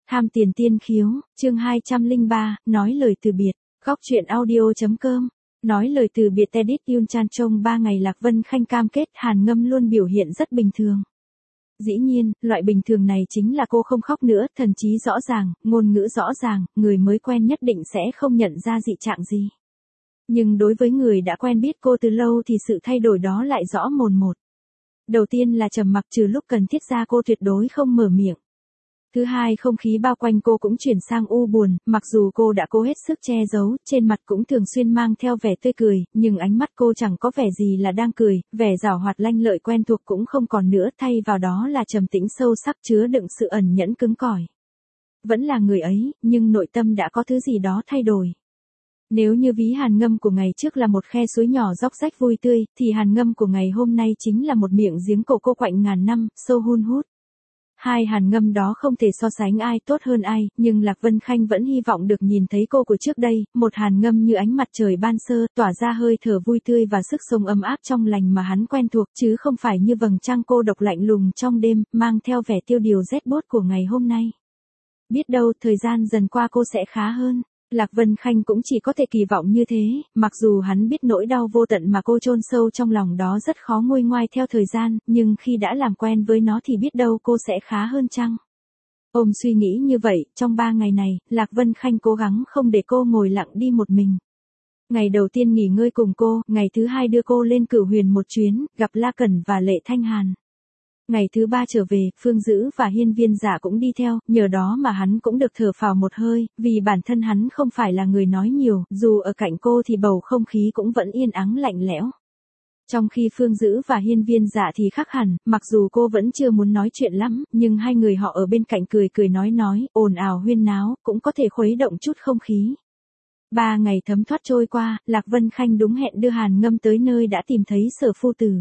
Tham tiền tiên khiếu, chương 203, nói lời từ biệt, góc truyện audio.com. Nói lời từ biệt Tedit Yun Chan trong 3 ngày Lạc Vân Khanh cam kết Hàn Ngâm luôn biểu hiện rất bình thường. Dĩ nhiên, loại bình thường này chính là cô không khóc nữa, thần trí rõ ràng, ngôn ngữ rõ ràng, người mới quen nhất định sẽ không nhận ra dị trạng gì. Nhưng đối với người đã quen biết cô từ lâu thì sự thay đổi đó lại rõ mồn một. Đầu tiên là trầm mặc, trừ lúc cần thiết ra cô tuyệt đối không mở miệng. Thứ hai, không khí bao quanh cô cũng chuyển sang u buồn, mặc dù cô đã cố hết sức che giấu, trên mặt cũng thường xuyên mang theo vẻ tươi cười, nhưng ánh mắt cô chẳng có vẻ gì là đang cười, vẻ giảo hoạt lanh lợi quen thuộc cũng không còn nữa, thay vào đó là trầm tĩnh sâu sắc chứa đựng sự ẩn nhẫn cứng cỏi. Vẫn là người ấy, nhưng nội tâm đã có thứ gì đó thay đổi. Nếu như ví Hàn Ngâm của ngày trước là một khe suối nhỏ róc rách vui tươi, thì Hàn Ngâm của ngày hôm nay chính là một miệng giếng cổ cô quạnh ngàn năm, sâu hun hút. Hai Hàn Ngâm đó không thể so sánh ai tốt hơn ai, nhưng Lạc Vân Khanh vẫn hy vọng được nhìn thấy cô của trước đây, một Hàn Ngâm như ánh mặt trời ban sơ, tỏa ra hơi thở vui tươi và sức sống ấm áp trong lành mà hắn quen thuộc, chứ không phải như vầng trăng cô độc lạnh lùng trong đêm, mang theo vẻ tiêu điều rét buốt của ngày hôm nay. Biết đâu thời gian dần qua cô sẽ khá hơn. Lạc Vân Khanh cũng chỉ có thể kỳ vọng như thế, mặc dù hắn biết nỗi đau vô tận mà cô chôn sâu trong lòng đó rất khó nguôi ngoai theo thời gian, nhưng khi đã làm quen với nó thì biết đâu cô sẽ khá hơn chăng? Ôm suy nghĩ như vậy, trong 3 ngày này, Lạc Vân Khanh cố gắng không để cô ngồi lặng đi một mình. Ngày đầu tiên nghỉ ngơi cùng cô, ngày thứ hai đưa cô lên Cửu Huyền một chuyến, gặp La Cẩn và Lệ Thanh Hàn. Ngày thứ 3 trở về, Phương Dữ và Hiên Viên Giả cũng đi theo, nhờ đó mà hắn cũng được thở phào một hơi, vì bản thân hắn không phải là người nói nhiều, dù ở cạnh cô thì bầu không khí cũng vẫn yên ắng lạnh lẽo. Trong khi Phương Dữ và Hiên Viên Giả thì khác hẳn, mặc dù cô vẫn chưa muốn nói chuyện lắm, nhưng hai người họ ở bên cạnh cười cười nói, ồn ào huyên náo, cũng có thể khuấy động chút không khí. 3 ngày thấm thoát trôi qua, Lạc Vân Khanh đúng hẹn đưa Hàn Ngâm tới nơi đã tìm thấy Sở Phu Tử.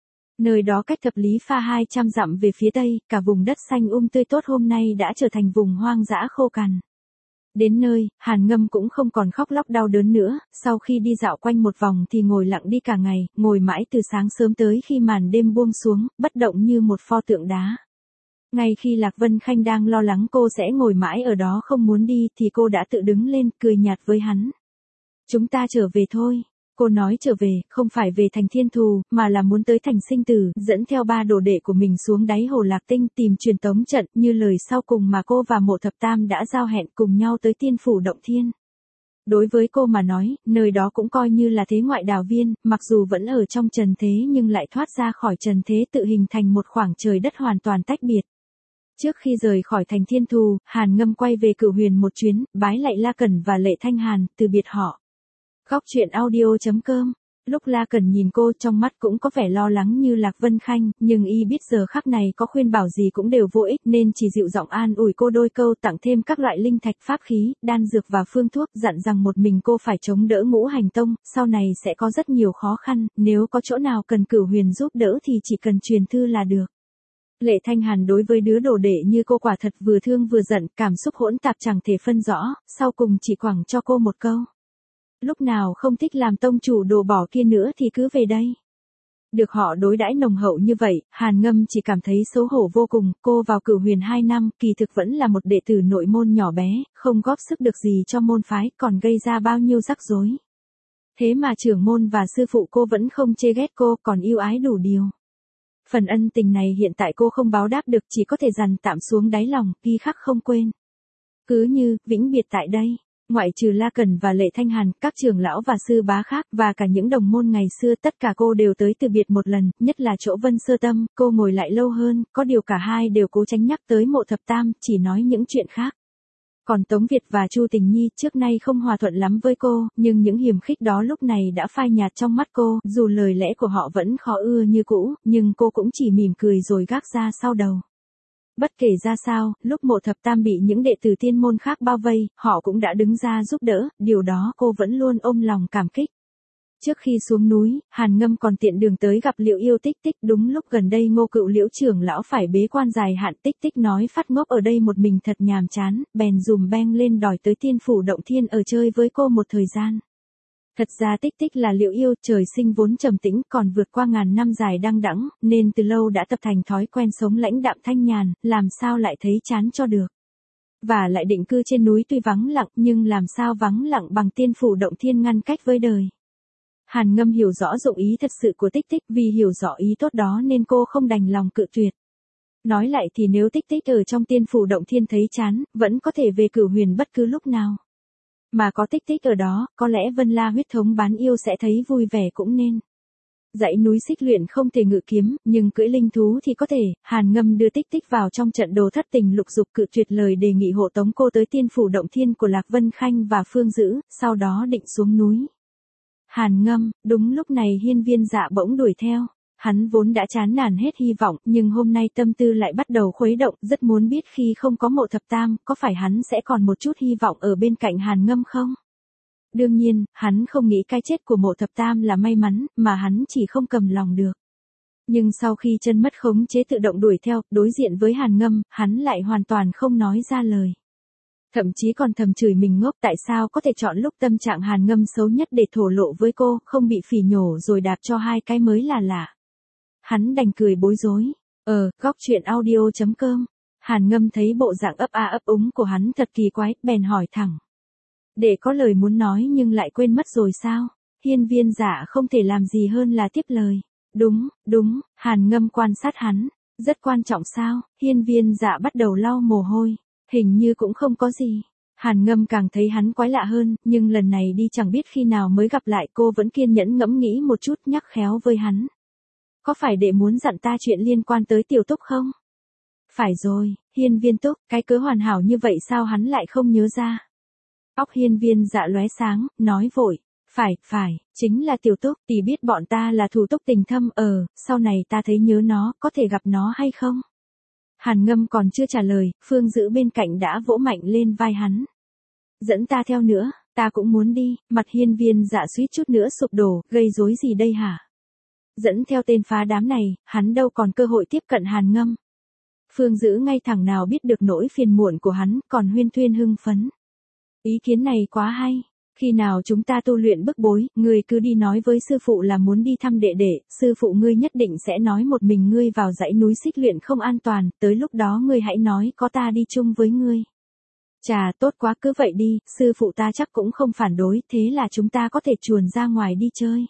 Nơi đó cách Thập Lý Pha 200 dặm về phía tây, cả vùng đất xanh tươi tốt hôm nay đã trở thành vùng hoang dã khô cằn. Đến nơi, Hàn Ngâm cũng không còn khóc lóc đau đớn nữa, sau khi đi dạo quanh một vòng thì ngồi lặng đi cả ngày, ngồi mãi từ sáng sớm tới khi màn đêm buông xuống, bất động như một pho tượng đá. Ngay khi Lạc Vân Khanh đang lo lắng cô sẽ ngồi mãi ở đó không muốn đi thì cô đã tự đứng lên, cười nhạt với hắn. Chúng ta trở về thôi. Cô nói trở về, không phải về thành Thiên Thù, mà là muốn tới thành Sinh Tử, dẫn theo 3 đồ đệ của mình xuống đáy hồ Lạc Tinh tìm truyền tống trận, như lời sau cùng mà cô và Mộ Thập Tam đã giao hẹn cùng nhau tới Tiên Phủ Động Thiên. Đối với cô mà nói, nơi đó cũng coi như là thế ngoại đào viên, mặc dù vẫn ở trong trần thế nhưng lại thoát ra khỏi trần thế tự hình thành một khoảng trời đất hoàn toàn tách biệt. Trước khi rời khỏi thành Thiên Thù, Hàn Ngâm quay về Cửu Huyền một chuyến, bái lạy La Cẩn và Lệ Thanh Hàn, từ biệt họ. Góc truyện audio.com. Lúc La Cẩn nhìn cô trong mắt cũng có vẻ lo lắng như Lạc Vân Khanh, nhưng y biết giờ khắc này có khuyên bảo gì cũng đều vô ích nên chỉ dịu giọng an ủi cô đôi câu, tặng thêm các loại linh thạch pháp khí, đan dược và phương thuốc, dặn rằng một mình cô phải chống đỡ Ngũ Hành Tông, sau này sẽ có rất nhiều khó khăn, nếu có chỗ nào cần Cửu Huyền giúp đỡ thì chỉ cần truyền thư là được. Lệ Thanh Hàn đối với đứa đồ đệ như cô quả thật vừa thương vừa giận, cảm xúc hỗn tạp chẳng thể phân rõ, sau cùng chỉ quẳng cho cô một câu. Lúc nào không thích làm tông chủ đồ bỏ kia nữa thì cứ về đây. Được họ đối đãi nồng hậu như vậy, Hàn Ngâm chỉ cảm thấy xấu hổ vô cùng, cô vào Cửu Huyền 2 năm, kỳ thực vẫn là một đệ tử nội môn nhỏ bé, không góp sức được gì cho môn phái, còn gây ra bao nhiêu rắc rối. Thế mà trưởng môn và sư phụ cô vẫn không chê ghét cô, còn yêu ái đủ điều. Phần ân tình này hiện tại cô không báo đáp được, chỉ có thể dằn tạm xuống đáy lòng, ghi khắc không quên. Cứ như, vĩnh biệt tại đây. Ngoại trừ La Cẩn và Lệ Thanh Hàn, các trưởng lão và sư bá khác, và cả những đồng môn ngày xưa, tất cả cô đều tới từ biệt một lần, nhất là chỗ Vân Sơ Tâm, cô ngồi lại lâu hơn, có điều cả hai đều cố tránh nhắc tới Mộ Thập Tam, chỉ nói những chuyện khác. Còn Tống Việt và Chu Tình Nhi trước nay không hòa thuận lắm với cô, nhưng những hiềm khích đó lúc này đã phai nhạt trong mắt cô, dù lời lẽ của họ vẫn khó ưa như cũ, nhưng cô cũng chỉ mỉm cười rồi gác ra sau đầu. Bất kể ra sao, lúc Mộ Thập Tam bị những đệ tử tiên môn khác bao vây, họ cũng đã đứng ra giúp đỡ, điều đó cô vẫn luôn ôm lòng cảm kích. Trước khi xuống núi, Hàn Ngâm còn tiện đường tới gặp Liễu Yêu Tích Tích, đúng lúc gần đây Ngô Cựu Liễu trưởng lão phải bế quan dài hạn, Tích Tích nói phát ngốc ở đây một mình thật nhàm chán, bèn dùm beng lên đòi tới Tiên Phủ Động Thiên ở chơi với cô một thời gian. Thật ra Tích Tích là Liễu Yêu, trời sinh vốn trầm tĩnh, còn vượt qua ngàn năm dài đăng đẵng, nên từ lâu đã tập thành thói quen sống lãnh đạm thanh nhàn, làm sao lại thấy chán cho được. Và lại định cư trên núi tuy vắng lặng nhưng làm sao vắng lặng bằng tiên phủ động thiên ngăn cách với đời. Hàn Ngâm hiểu rõ dụng ý thật sự của Tích Tích, vì hiểu rõ ý tốt đó nên cô không đành lòng cự tuyệt. Nói lại thì nếu Tích Tích ở trong tiên phủ động thiên thấy chán, vẫn có thể về Cửu Huyền bất cứ lúc nào. Mà có Tích Tích ở đó, có lẽ Vân La huyết thống bán yêu sẽ thấy vui vẻ cũng nên. Dãy núi Xích Luyện không thể ngự kiếm, nhưng cưỡi linh thú thì có thể. Hàn Ngâm đưa Tích Tích vào trong trận đồ thất tình lục dục, cự tuyệt lời đề nghị hộ tống cô tới tiên phủ động thiên của Lạc Vân Khanh và Phương Dữ, sau đó định xuống núi. Hàn Ngâm, đúng lúc này Hiên Viên Dạ bỗng đuổi theo. Hắn vốn đã chán nản hết hy vọng, nhưng hôm nay tâm tư lại bắt đầu khuấy động, rất muốn biết khi không có Mộ Thập Tam, có phải hắn sẽ còn một chút hy vọng ở bên cạnh Hàn Ngâm không? Đương nhiên, hắn không nghĩ cái chết của Mộ Thập Tam là may mắn, mà hắn chỉ không cầm lòng được. Nhưng sau khi chân mất khống chế tự động đuổi theo, đối diện với Hàn Ngâm, hắn lại hoàn toàn không nói ra lời. Thậm chí còn thầm chửi mình ngốc, tại sao có thể chọn lúc tâm trạng Hàn Ngâm xấu nhất để thổ lộ với cô, không bị phỉ nhổ rồi đạp cho hai cái mới là lạ. Hắn đành cười bối rối. Góc truyện audio.com. Hàn Ngâm thấy bộ dạng ấp a ấp úng của hắn thật kỳ quái, bèn hỏi thẳng. Để có lời muốn nói nhưng lại quên mất rồi sao? Hiên Viên Dạ không thể làm gì hơn là tiếp lời. Đúng, Hàn Ngâm quan sát hắn. Rất quan trọng sao? Hiên Viên Dạ bắt đầu lau mồ hôi. Hình như cũng không có gì. Hàn Ngâm càng thấy hắn quái lạ hơn, nhưng lần này đi chẳng biết khi nào mới gặp lại, cô vẫn kiên nhẫn ngẫm nghĩ một chút, nhắc khéo với hắn. Có phải đệ muốn dặn ta chuyện liên quan tới Tiểu Túc không? Phải rồi, Hiên Viên Túc, cái cớ hoàn hảo như vậy sao hắn lại không nhớ ra? Óc Hiên Viên Dạ lóe sáng, nói vội. Phải, chính là Tiểu Túc, tỷ biết bọn ta là thủ túc tình thâm, sau này ta thấy nhớ nó, có thể gặp nó hay không? Hàn Ngâm còn chưa trả lời, Phương Dữ bên cạnh đã vỗ mạnh lên vai hắn. Dẫn ta theo nữa, ta cũng muốn đi. Mặt Hiên Viên Dạ suýt chút nữa sụp đổ, gây rối gì đây hả? Dẫn theo tên phá đám này, hắn đâu còn cơ hội tiếp cận Hàn Ngâm. Phương Dữ ngay thẳng nào biết được nỗi phiền muộn của hắn, còn huyên thuyên hưng phấn. Ý kiến này quá hay. Khi nào chúng ta tu luyện bức bối, ngươi cứ đi nói với sư phụ là muốn đi thăm đệ đệ, sư phụ ngươi nhất định sẽ nói một mình ngươi vào dãy núi Xích Luyện không an toàn, tới lúc đó ngươi hãy nói có ta đi chung với ngươi. Chà, tốt quá, cứ vậy đi, sư phụ ta chắc cũng không phản đối, thế là chúng ta có thể chuồn ra ngoài đi chơi.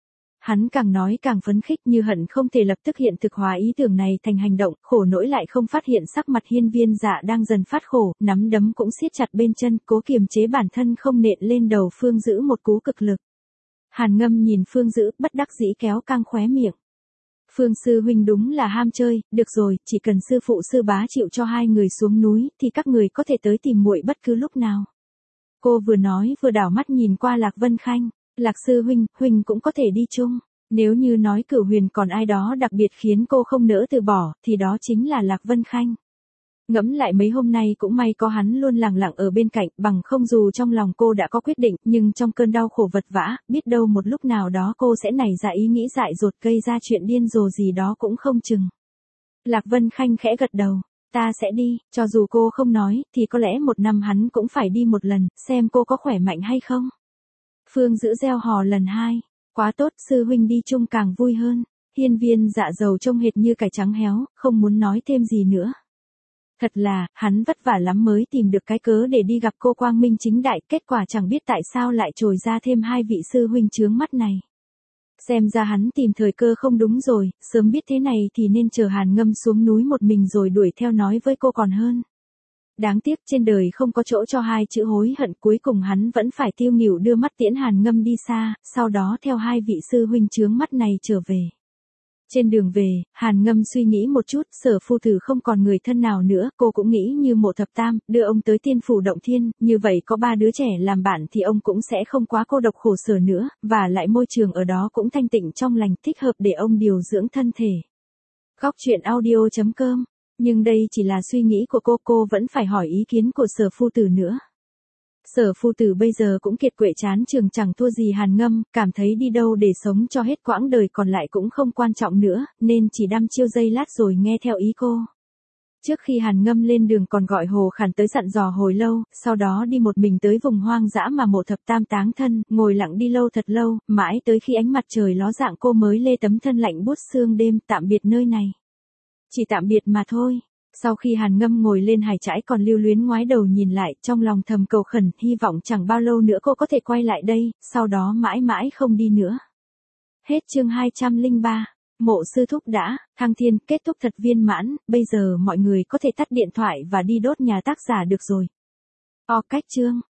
Hắn càng nói càng phấn khích, như hận không thể lập tức hiện thực hóa ý tưởng này thành hành động, khổ nỗi lại không phát hiện sắc mặt Hiên Viên Dạ đang dần phát khổ, nắm đấm cũng siết chặt bên chân, cố kiềm chế bản thân không nện lên đầu Phương Dữ một cú cực lực. Hàn Ngâm nhìn Phương Dữ, bất đắc dĩ kéo căng khóe miệng. Phương sư huynh đúng là ham chơi, được rồi, chỉ cần sư phụ sư bá chịu cho hai người xuống núi, thì các người có thể tới tìm muội bất cứ lúc nào. Cô vừa nói vừa đảo mắt nhìn qua Lạc Vân Khanh. Lạc sư huynh cũng có thể đi chung. Nếu như nói Cửu Huyền còn ai đó đặc biệt khiến cô không nỡ từ bỏ, thì đó chính là Lạc Vân Khanh. Ngẫm lại mấy hôm nay cũng may có hắn luôn lặng lặng ở bên cạnh, bằng không dù trong lòng cô đã có quyết định, nhưng trong cơn đau khổ vật vã, biết đâu một lúc nào đó cô sẽ nảy ra ý nghĩ dại dột gây ra chuyện điên rồ gì đó cũng không chừng. Lạc Vân Khanh khẽ gật đầu. Ta sẽ đi, cho dù cô không nói, thì có lẽ một năm hắn cũng phải đi một lần, xem cô có khỏe mạnh hay không. Phương Dữ reo hò lần hai. Quá tốt, sư huynh đi chung càng vui hơn. Hiên Viên Dạ dầu trông hệt như cải trắng héo, không muốn nói thêm gì nữa. Thật là, hắn vất vả lắm mới tìm được cái cớ để đi gặp cô quang minh chính đại, kết quả chẳng biết tại sao lại trồi ra thêm hai vị sư huynh chướng mắt này. Xem ra hắn tìm thời cơ không đúng rồi, sớm biết thế này thì nên chờ Hàn Ngâm xuống núi một mình rồi đuổi theo nói với cô còn hơn. Đáng tiếc trên đời không có chỗ cho hai chữ hối hận, cuối cùng hắn vẫn phải tiêu nghỉu đưa mắt tiễn Hàn Ngâm đi xa, sau đó theo hai vị sư huynh chướng mắt này trở về. Trên đường về, Hàn Ngâm suy nghĩ một chút, Sở phu tử không còn người thân nào nữa, cô cũng nghĩ như Mộ Thập Tam, đưa ông tới tiên phủ động thiên, như vậy có ba đứa trẻ làm bạn thì ông cũng sẽ không quá cô độc khổ sở nữa, và lại môi trường ở đó cũng thanh tịnh trong lành, thích hợp để ông điều dưỡng thân thể. Góc truyện audio.com. Nhưng đây chỉ là suy nghĩ của cô vẫn phải hỏi ý kiến của Sở phu tử nữa. Sở phu tử bây giờ cũng kiệt quệ chán trường chẳng thua gì Hàn Ngâm, cảm thấy đi đâu để sống cho hết quãng đời còn lại cũng không quan trọng nữa, nên chỉ đăm chiêu giây lát rồi nghe theo ý cô. Trước khi Hàn Ngâm lên đường còn gọi Hồ Khản tới dặn dò hồi lâu, sau đó đi một mình tới vùng hoang dã mà Mộ Thập Tam táng thân, ngồi lặng đi lâu thật lâu, mãi tới khi ánh mặt trời ló dạng cô mới lê tấm thân lạnh buốt xương đêm tạm biệt nơi này. Chỉ tạm biệt mà thôi. Sau khi Hàn Ngâm ngồi lên hải trãi còn lưu luyến ngoái đầu nhìn lại, trong lòng thầm cầu khẩn, hy vọng chẳng bao lâu nữa cô có thể quay lại đây, sau đó mãi mãi không đi nữa. Hết chương 203. Mộ sư thúc đã, thăng thiên, kết thúc thật viên mãn, bây giờ mọi người có thể tắt điện thoại và đi đốt nhà tác giả được rồi. Cách chương.